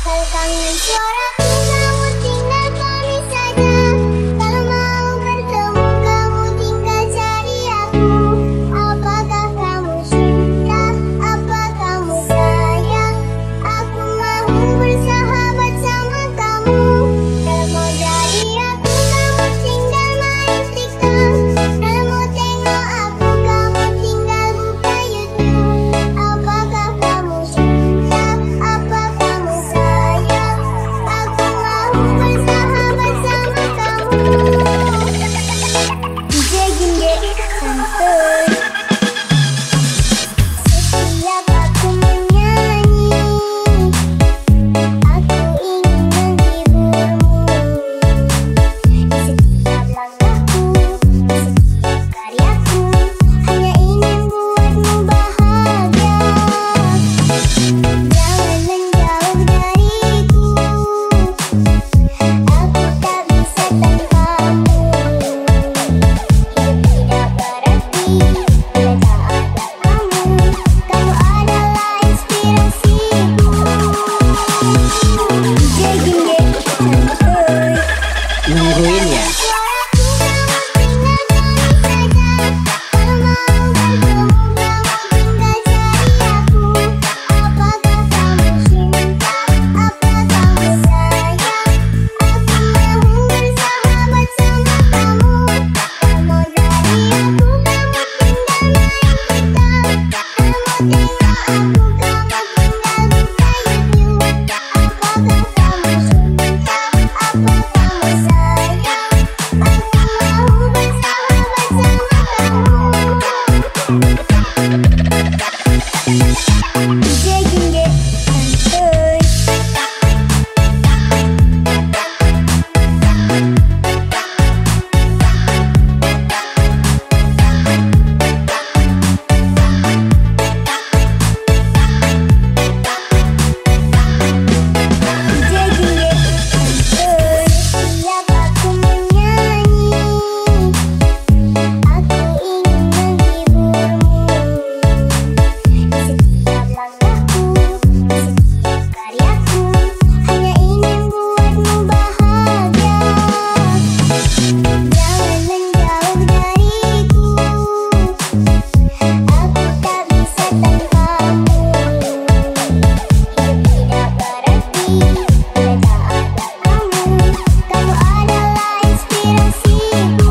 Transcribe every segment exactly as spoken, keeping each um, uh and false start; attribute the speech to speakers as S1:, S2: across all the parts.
S1: Kalau kangen suaraku, kamu tinggal kami saja. Kalau mau bertemu, kamu tinggal cari aku. Apakah kamu cinta? Apa kamu sayang? Aku mau bersahabat sama kamu. Kalau mau dari aku, kamu tinggal main TikTok. Kalau mau tengok aku, kamu tinggal buka YouTube. Apakah kamu cinta? Apa kamu sayang? Aku mau bersahabat sama kamu. D J Ginge Santuy. Setiap aku menyanyi, aku ingin menghiburmu. Di setiap langkahku, di setiap karyaku, hanya ingin buatmu bahagia. Jangan menjauh dariku, aku tak bisa tanpamu. Hidup tidak berarti bila tak ada kamu. Kamu adalah inspirasiku. D J Ginge Santuy.
S2: Nungguin ya.
S1: Suaraku, kamu tinggal kami saja. Kalau mau bertemu, kamu tinggal cari aku. Apakah kamu cinta? Apa kamu sayang? Aku mau bersahabat sama kamu. Kalau mau dari aku, kamu tinggal main TikTok. Kalau mau tengok aku, kamu tinggal buka YouTube. Apakah kamu cinta? Apa kamu sayang? Aku mau bersahabat sama kamu. D J Ginge Santuy. D J Ginge Santuy. Setiap aku menyanyi, aku ingin menghiburmu. Di setiap langkahku, di setiap karyaku, hanya ingin buatmu bahagia. Jangan menjauh dariku, aku tak bisa tanpamu. Hidup tidak berarti bila tak ada kamu. Kamu adalah inspirasiku.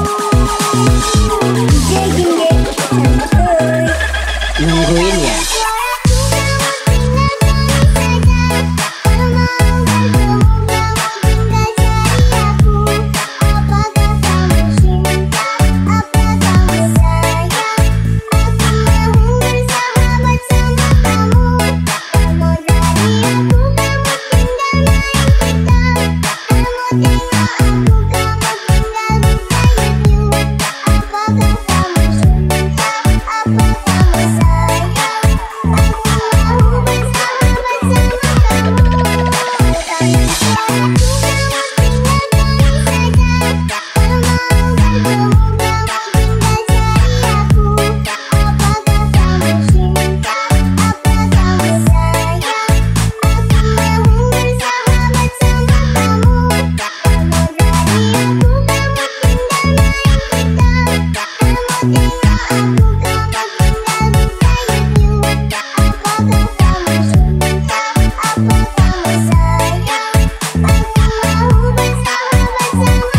S1: D J Ginge Santuy.
S2: Nungguin ya.
S1: Suaraku, kamu tinggal kami saja. Kalau mau bertemu, kamu tinggal cari aku. Apakah kamu cinta? Apa kamu sayang? Aku mau bersahabat sama kamu. Kalau mau dari aku, kamu tinggal main TikTok. Kalau mau tengok aku, kamu tinggal buka YouTube. Apakah kamu cinta? Apa kamu sayang? Aku mau bersahabat sama kamu. Kangen suaraku, kamu tinggal kami saja. Kalau mau bertemu, kamu tinggal cari aku. Apakah kamu cinta? Apa kamu sayang? Aku mau bersahabat sama kamu. Kalau mau dari aku, kamu tinggal main TikTok. Kalau mau tengok aku, kamu tinggal buka YouTube. Apakah kamu cinta? Apa kamu sayang? Aku mau bersahabat sama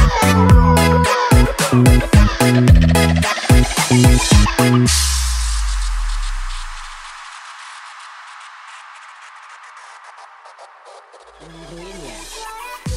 S1: kamu.
S2: Nungguin ya.
S1: Suaraku,